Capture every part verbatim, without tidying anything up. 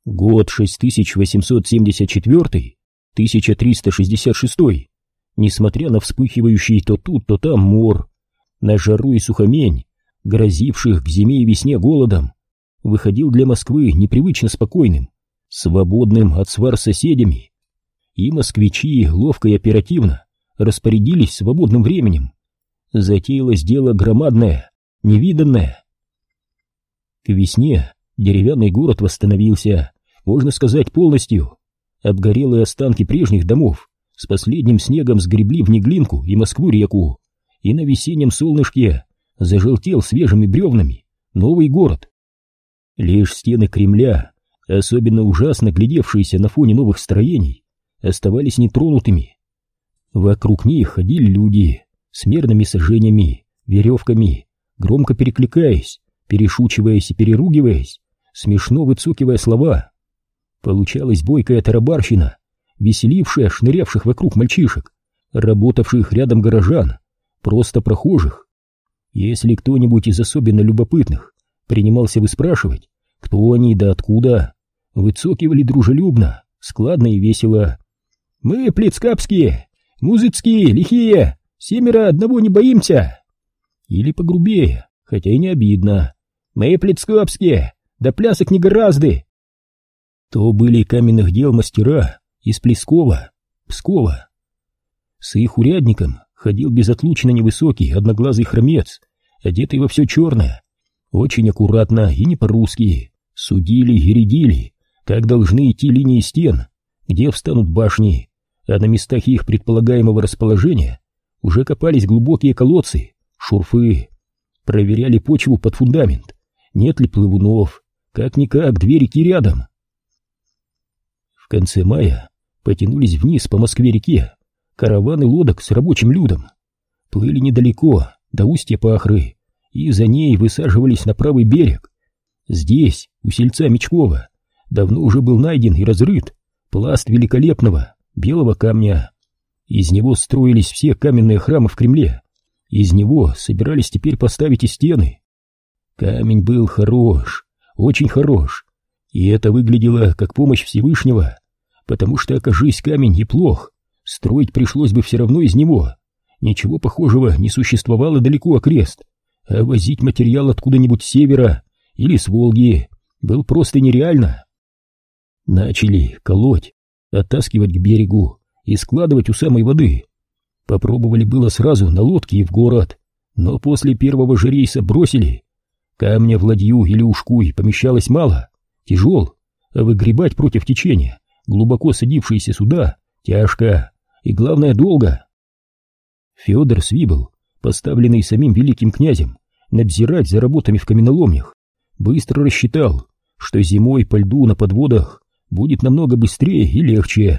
Год шесть тысяч восемьсот семьдесят четвёртый, тысяча триста шестьдесят шестой. Несмотря на вспыхивающий то тут, то там мор, на жару и сухомень, грозивших к зиме и весне голодом, выходил для Москвы непривычно спокойным, свободным от свар с соседями. И москвичи ловко и оперативно распорядились свободным временем. Затеялось дело громадное, невиданное. К весне деревянный город восстановился, можно сказать, полностью. Обгорелые останки прежних домов с последним снегом сгребли в Неглинку и Москву-реку, и на весеннем солнышке зажелтел свежими бревнами новый город. Лишь стены Кремля, особенно ужасно глядевшиеся на фоне новых строений, оставались нетронутыми. Вокруг них ходили люди с мерными сажениями, веревками, громко перекликаясь, перешучиваясь и переругиваясь, смешно выцукивая слова. Получалась бойкая тарабарщина, веселившая шнырявших вокруг мальчишек, работавших рядом горожан, просто прохожих. Если кто-нибудь из особенно любопытных принимался выспрашивать, кто они да откуда, выцокивали дружелюбно, складно и весело: «Мы плецкапские, музыцкие, лихие, семеро одного не боимся!» Или погрубее, хотя и не обидно: «Мы плецкапские, да плясок не гораздо!» То были каменных дел мастера из Плескова, Пскова. С их урядником ходил безотлучно невысокий одноглазый хромец, одетый во все черное, очень аккуратно и не по-русски. Судили и рядили, как должны идти линии стен, где встанут башни, а на местах их предполагаемого расположения уже копались глубокие колодцы, шурфы, проверяли почву под фундамент, нет ли плывунов, как-никак две реки рядом. В конце мая потянулись вниз по Москве-реке караваны лодок с рабочим людом, плыли недалеко, до устья Пахры, и за ней высаживались на правый берег. Здесь, у сельца Мечкова, давно уже был найден и разрыт пласт великолепного белого камня. Из него строились все каменные храмы в Кремле, из него собирались теперь поставить и стены. Камень был хорош, очень хорош, и это выглядело как помощь Всевышнего, потому что, окажись камень неплох, строить пришлось бы все равно из него. Ничего похожего не существовало далеко окрест, а возить материал откуда-нибудь с севера или с Волги было просто нереально. Начали колоть, оттаскивать к берегу и складывать у самой воды. Попробовали было сразу на лодке и в город, но после первого же рейса бросили. Камня в ладью или ушкуй помещалось мало, тяжел, а выгребать против течения глубоко садившиеся суда тяжко и, главное, долго. Федор Свибл, поставленный самим великим князем надзирать за работами в каменоломнях, быстро рассчитал, что зимой по льду на подводах будет намного быстрее и легче.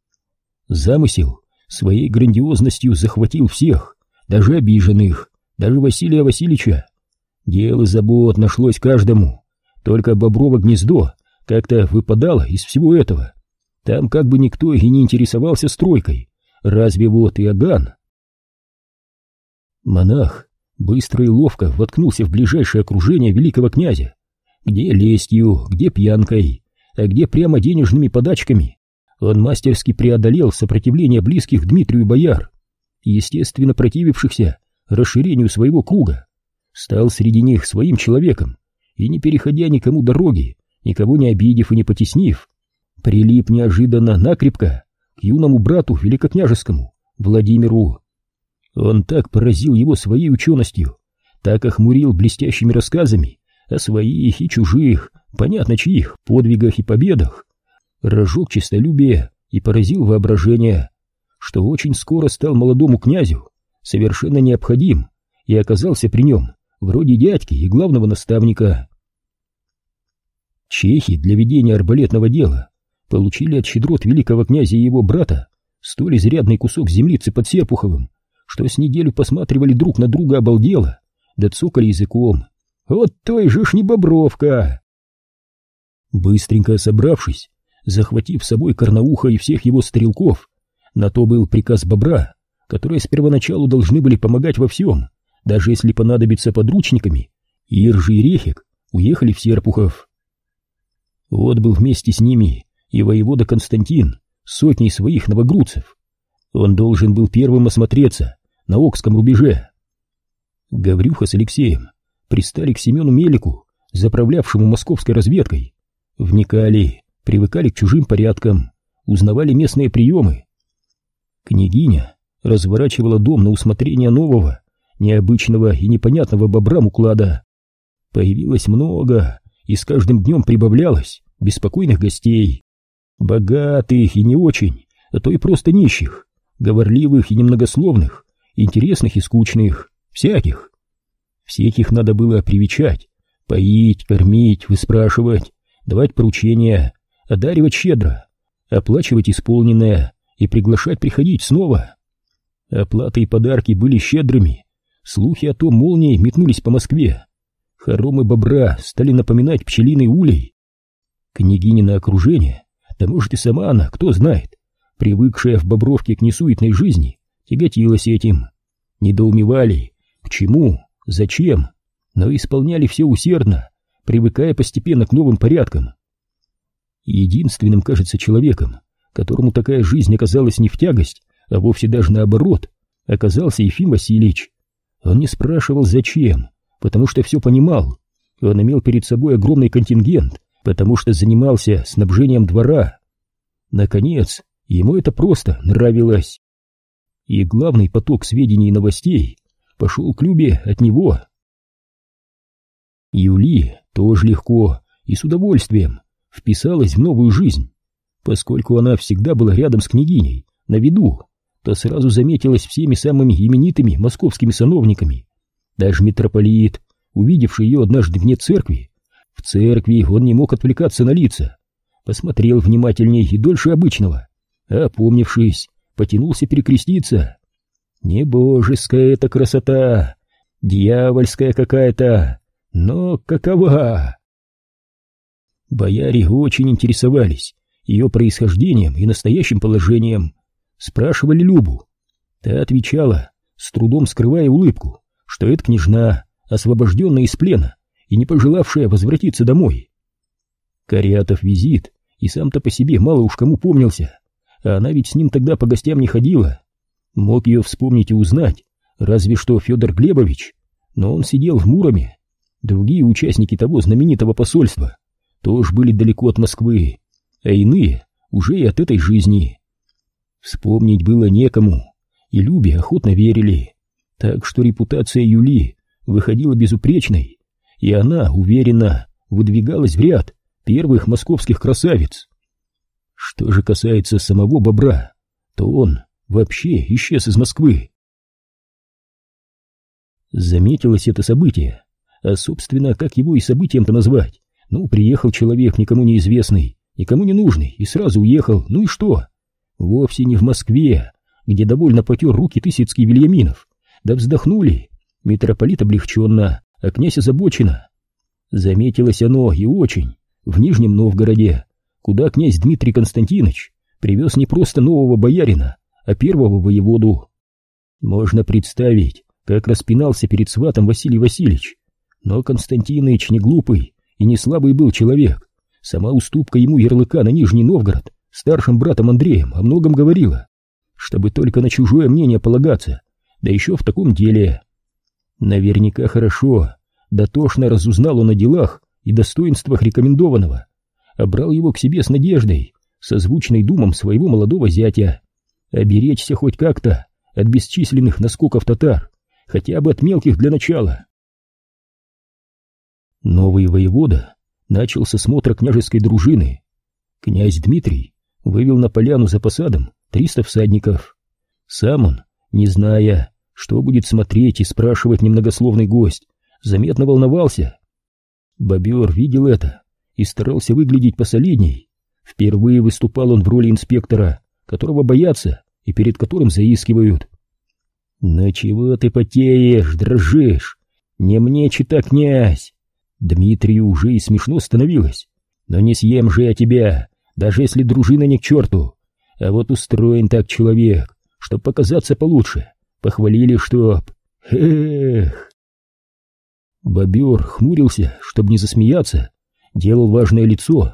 Замысел своей грандиозностью захватил всех, даже обиженных, даже Василия Васильевича. Дел и забот нашлось каждому, только Боброво гнездо как-то выпадало из всего этого. Там как бы никто и не интересовался стройкой, разве вот Иоганн. Монах быстро и ловко воткнулся в ближайшее окружение великого князя, где лестью, где пьянкой, а где прямо денежными подачками. Он мастерски преодолел сопротивление близких Дмитрию бояр, естественно противившихся расширению своего круга, стал среди них своим человеком и, не переходя никому дороги, никого не обидев и не потеснив, прилип неожиданно накрепко к юному брату великокняжескому Владимиру. Он так поразил его своей ученостью, так охмурил блестящими рассказами о своих и чужих, понятно чьих, подвигах и победах, разжег честолюбие и поразил воображение, что очень скоро стал молодому князю совершенно необходим и оказался при нем вроде дядьки и главного наставника. Чехи для ведения арбалетного дела получили от щедрот великого князя и его брата столь изрядный кусок землицы под Серпуховым, что с неделю посматривали друг на друга обалдело, да цокали языком. Вот той же ж не Бобровка! Быстренько собравшись, захватив с собой Карнауха и всех его стрелков, на то был приказ Бобра, которые с первоначалу должны были помогать во всем, даже если понадобится подручниками, Иржи и Рехик уехали в Серпухов. Отбыл вместе с ними и воевода Константин с сотней своих новогрудцев. Он должен был первым осмотреться на Окском рубеже. Гаврюха с Алексеем пристали к Семену Мелику, заправлявшему московской разведкой. Вникали, привыкали к чужим порядкам, узнавали местные приемы. Княгиня разворачивала дом на усмотрение нового, необычного и непонятного бобрам уклада. Появилось много, и с каждым днем прибавлялось беспокойных гостей. Богатых и не очень, а то и просто нищих, говорливых и немногословных, интересных и скучных, всяких. Всех их надо было привечать, поить, кормить, выспрашивать, давать поручения, одаривать щедро, оплачивать исполненное и приглашать приходить снова. Оплаты и подарки были щедрыми, слухи о том молнией метнулись по Москве. Хоромы бобра стали напоминать пчелиный улей. Княгинина окружение, да может и сама она, кто знает, привыкшая в Бобровке к несуетной жизни, тяготилась этим. Недоумевали, к чему, зачем, но исполняли все усердно, привыкая постепенно к новым порядкам. Единственным, кажется, человеком, которому такая жизнь оказалась не в тягость, а вовсе даже наоборот, оказался Ефим Васильевич. Он не спрашивал, зачем, потому что все понимал. Он имел перед собой огромный контингент, потому что занимался снабжением двора. Наконец, ему это просто нравилось. И главный поток сведений и новостей пошел к Любе от него. Юли тоже легко и с удовольствием вписалась в новую жизнь. Поскольку она всегда была рядом с княгиней, на виду, то сразу заметилась всеми самыми именитыми московскими сановниками. Даже митрополит, увидевший ее однажды вне церкви, в церкви он не мог отвлекаться на лица, посмотрел внимательней и дольше обычного, а, опомнившись, потянулся перекреститься. Не божеская эта красота, дьявольская какая-то, но какова? Бояре очень интересовались ее происхождением и настоящим положением, спрашивали Любу. Та отвечала, с трудом скрывая улыбку, что это княжна, освобожденная из плена и не пожелавшая возвратиться домой. Корятов визит и сам-то по себе мало уж кому помнился, а она ведь с ним тогда по гостям не ходила. Мог ее вспомнить и узнать разве что Федор Глебович, но он сидел в Муроме. Другие участники того знаменитого посольства тоже были далеко от Москвы, а иные уже и от этой жизни. Вспомнить было некому, и Любе охотно верили, так что репутация Юли выходила безупречной, и она уверенно выдвигалась в ряд первых московских красавиц. Что же касается самого бобра, то он вообще исчез из Москвы. Заметилось это событие, а собственно, как его и событием-то назвать? Ну, приехал человек никому неизвестный, никому не нужный, и сразу уехал, ну и что? Вовсе не в Москве, где довольно потер руки Тысяцкий Вильяминов. Да вздохнули, митрополит облегченно, а князь озабоченно. Заметилось оно и очень в Нижнем Новгороде, куда князь Дмитрий Константинович привез не просто нового боярина, а первого воеводу. Можно представить, как распинался перед сватом Василий Васильевич. Но Константиныч не глупый и не слабый был человек. Сама уступка ему ярлыка на Нижний Новгород старшим братом Андреем о многом говорила, чтобы только на чужое мнение полагаться, да еще в таком деле. Наверняка хорошо, дотошно разузнал он о делах и достоинствах рекомендованного, а брал его к себе с надеждой, созвучной думам своего молодого зятя, оберечься хоть как-то от бесчисленных наскоков татар, хотя бы от мелких для начала. Новый воевода начал с осмотра княжеской дружины. Князь Дмитрий вывел на поляну за посадом триста всадников. Сам он, не зная, что будет смотреть и спрашивать немногословный гость, заметно волновался. Бобер видел это и старался выглядеть посолидней. Впервые выступал он в роли инспектора, которого боятся и перед которым заискивают. «Ну чего ты потеешь, дрожишь? Не мне чита, князь!» Дмитрию уже и смешно становилось. «Но не съем же я тебя, даже если дружина не к черту. А вот устроен так человек, чтоб показаться получше. Похвалили, чтоб... Эх!» Бобер хмурился, чтоб не засмеяться, делал важное лицо,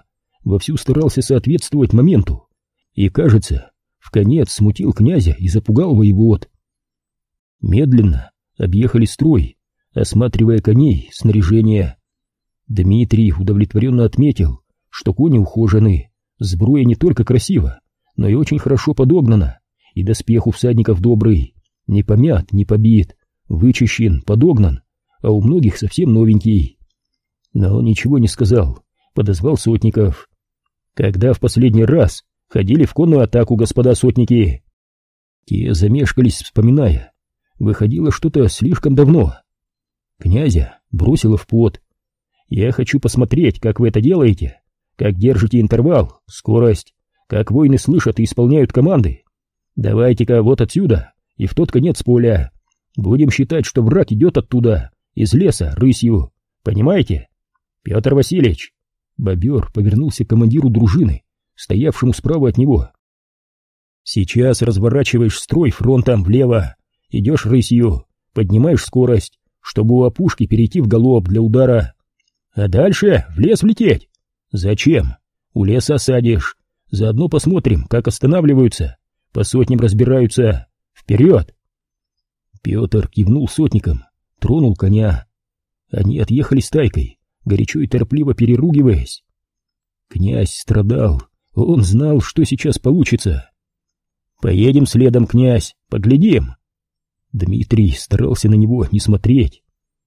вовсю старался соответствовать моменту и, кажется, вконец смутил князя и запугал воевод. Медленно объехали строй, осматривая коней, снаряжение. Дмитрий удовлетворенно отметил, что кони ухожены, сбруя не только красиво, но и очень хорошо подогнана, и доспех у всадников добрый, не помят, не побит, вычищен, подогнан, а у многих совсем новенький. Но он ничего не сказал, подозвал сотников. Когда в последний раз ходили в конную атаку, господа сотники? Те замешкались, вспоминая. Выходило что-то слишком давно. Князя бросило в пот. Я хочу посмотреть, как вы это делаете, как держите интервал, скорость, как воины слышат и исполняют команды. Давайте-ка вот отсюда и в тот конец поля. Будем считать, что враг идет оттуда, из леса, рысью. Понимаете? Петр Васильевич. Бобер повернулся к командиру дружины, стоявшему справа от него. Сейчас разворачиваешь строй фронтом влево, идешь рысью, поднимаешь скорость, чтобы у опушки перейти в галоп для удара. А дальше в лес влететь. Зачем? У леса осадишь. Заодно посмотрим, как останавливаются. По сотням разбираются. Вперед! Петр кивнул сотникам, тронул коня. Они отъехали стайкой, горячо и торопливо переругиваясь. Князь страдал, он знал, что сейчас получится. «Поедем следом, князь, поглядим!» Дмитрий старался на него не смотреть.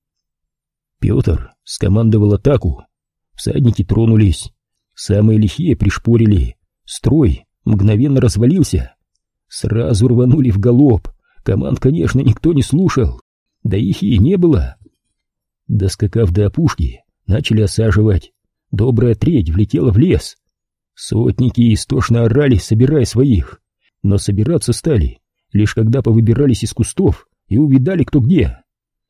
Петр скомандовал атаку. Всадники тронулись. Самые лихие пришпорили. Строй мгновенно развалился. Сразу рванули в галоп. Команд, конечно, никто не слушал. Да их и не было. Доскакав до опушки, начали осаживать. Добрая треть влетела в лес. Сотники истошно орали, собирая своих. Но собираться стали, лишь когда повыбирались из кустов и увидали кто где.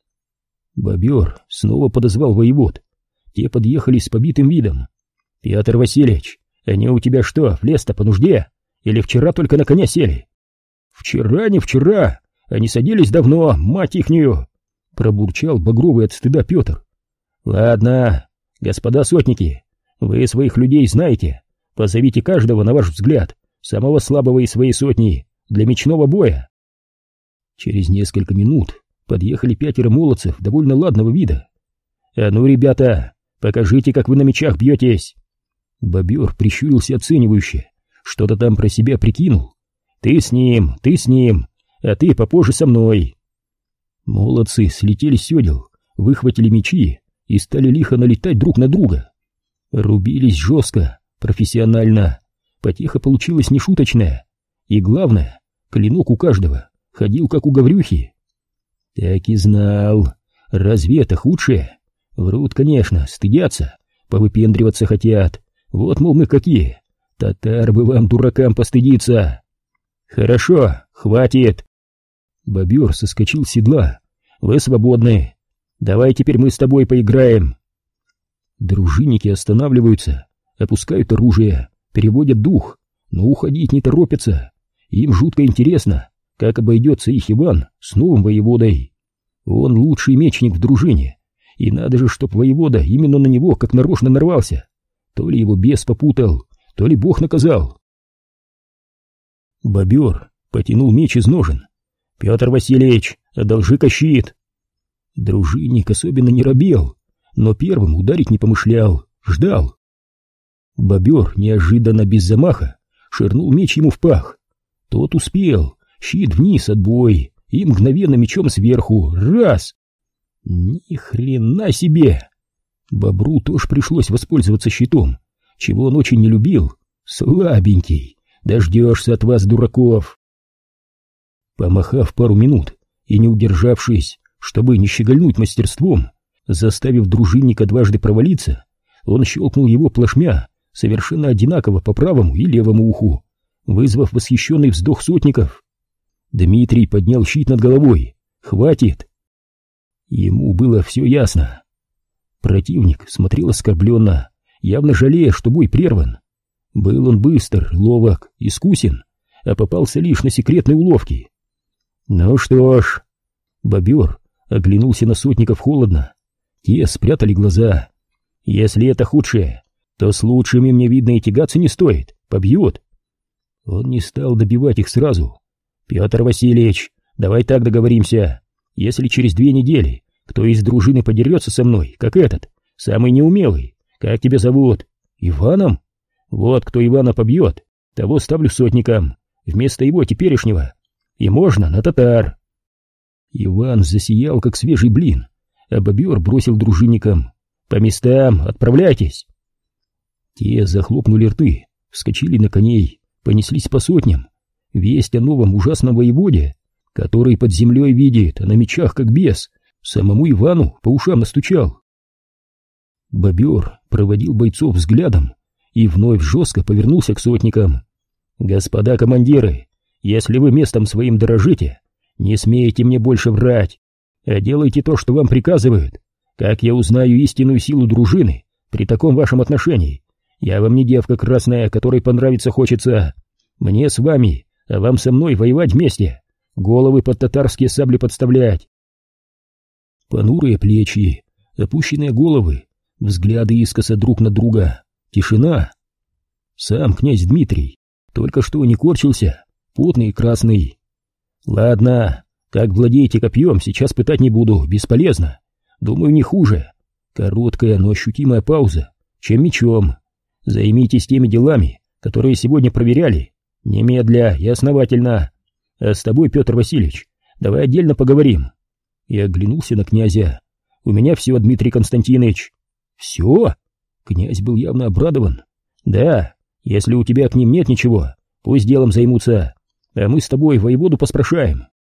Бобер снова подозвал воевод. Те подъехали с побитым видом. «Петр Васильевич, они у тебя что, в лес-то по нужде? Или вчера только на коня сели?» «Вчера, не вчера, они садились давно, мать ихнюю!» Пробурчал багровый от стыда Петр. «Ладно, господа сотники, вы своих людей знаете. Позовите каждого, на ваш взгляд, самого слабого из своей сотни, для мечного боя». Через несколько минут подъехали пятеро молодцев довольно ладного вида. «А ну, ребята, покажите, как вы на мечах бьетесь!» Бобер прищурился оценивающе, что-то там про себя прикинул. «Ты с ним, ты с ним, а ты попозже со мной!» Молодцы слетели с седел, выхватили мечи и стали лихо налетать друг на друга. Рубились жестко, профессионально, потеха получилась нешуточная, и главное, клинок у каждого ходил как у Гаврюхи. Так и знал. Разве это худшее? Врут, конечно, стыдятся, повыпендриваться хотят. Вот, мол, мы какие. Татар бы вам, дуракам, постыдиться. Хорошо, хватит. Бобер соскочил с седла. Вы свободны. Давай теперь мы с тобой поиграем. Дружинники останавливаются, опускают оружие, переводят дух, но уходить не торопятся. Им жутко интересно, как обойдется их Иван с новым воеводой. Он лучший мечник в дружине, и надо же, чтоб воевода именно на него как нарочно нарвался. То ли его бес попутал, то ли бог наказал. Бобер потянул меч из ножен. «Петр Васильевич, одолжи-ка щит!» Дружинник особенно не робел, но первым ударить не помышлял, ждал. Бобер неожиданно без замаха швырнул меч ему в пах. Тот успел, щит вниз, отбой, и мгновенно мечом сверху, раз! Ни хрена себе! Бобру тоже пришлось воспользоваться щитом, чего он очень не любил. Слабенький, дождешься от вас, дураков! Помахав пару минут и не удержавшись, чтобы не щегольнуть мастерством, заставив дружинника дважды провалиться, он щелкнул его плашмя совершенно одинаково по правому и левому уху, вызвав восхищенный вздох сотников. Дмитрий поднял щит над головой. «Хватит!» Ему было все ясно. Противник смотрел оскорбленно, явно жалея, что бой прерван. Был он быстр, ловок, искусен, а попался лишь на секретные уловки. «Ну что ж...» Бобер оглянулся на сотников холодно. Те спрятали глаза. «Если это худшее, то с лучшими мне, видно, и тягаться не стоит, побьют. Он не стал добивать их сразу. Петр Васильевич, давай так договоримся. Если через две недели кто из дружины подерется со мной, как этот, самый неумелый, как тебя зовут? Иваном? Вот кто Ивана побьет, того ставлю сотником, вместо его теперешнего. И можно на татар. Иван засиял, как свежий блин, а бобер бросил дружинникам: по местам, отправляйтесь. Те захлопнули рты, вскочили на коней, понеслись по сотням. Весть о новом ужасном воеводе, который под землей видит, а на мечах как бес, самому Ивану по ушам настучал. Бобер проводил бойцов взглядом и вновь жестко повернулся к сотникам. «Господа командиры, если вы местом своим дорожите, не смейте мне больше врать, а делайте то, что вам приказывают. Как я узнаю истинную силу дружины при таком вашем отношении? Я вам не девка красная, которой понравиться хочется. Мне с вами, а вам со мной воевать вместе, головы под татарские сабли подставлять». Понурые плечи, опущенные головы, взгляды искоса друг на друга, тишина. Сам князь Дмитрий только что не корчился, потный и красный. «Ладно, как владеете копьем, сейчас пытать не буду, бесполезно. Думаю, не хуже. Короткая, но ощутимая пауза, чем мечом. Займитесь теми делами, которые сегодня проверяли, немедля и основательно. А с тобой, Петр Васильевич, давай отдельно поговорим». И оглянулся на князя. «У меня все, Дмитрий Константинович». «Все?» Князь был явно обрадован. «Да, если у тебя к ним нет ничего, пусть делом займутся, а мы с тобой воеводу поспрашаем».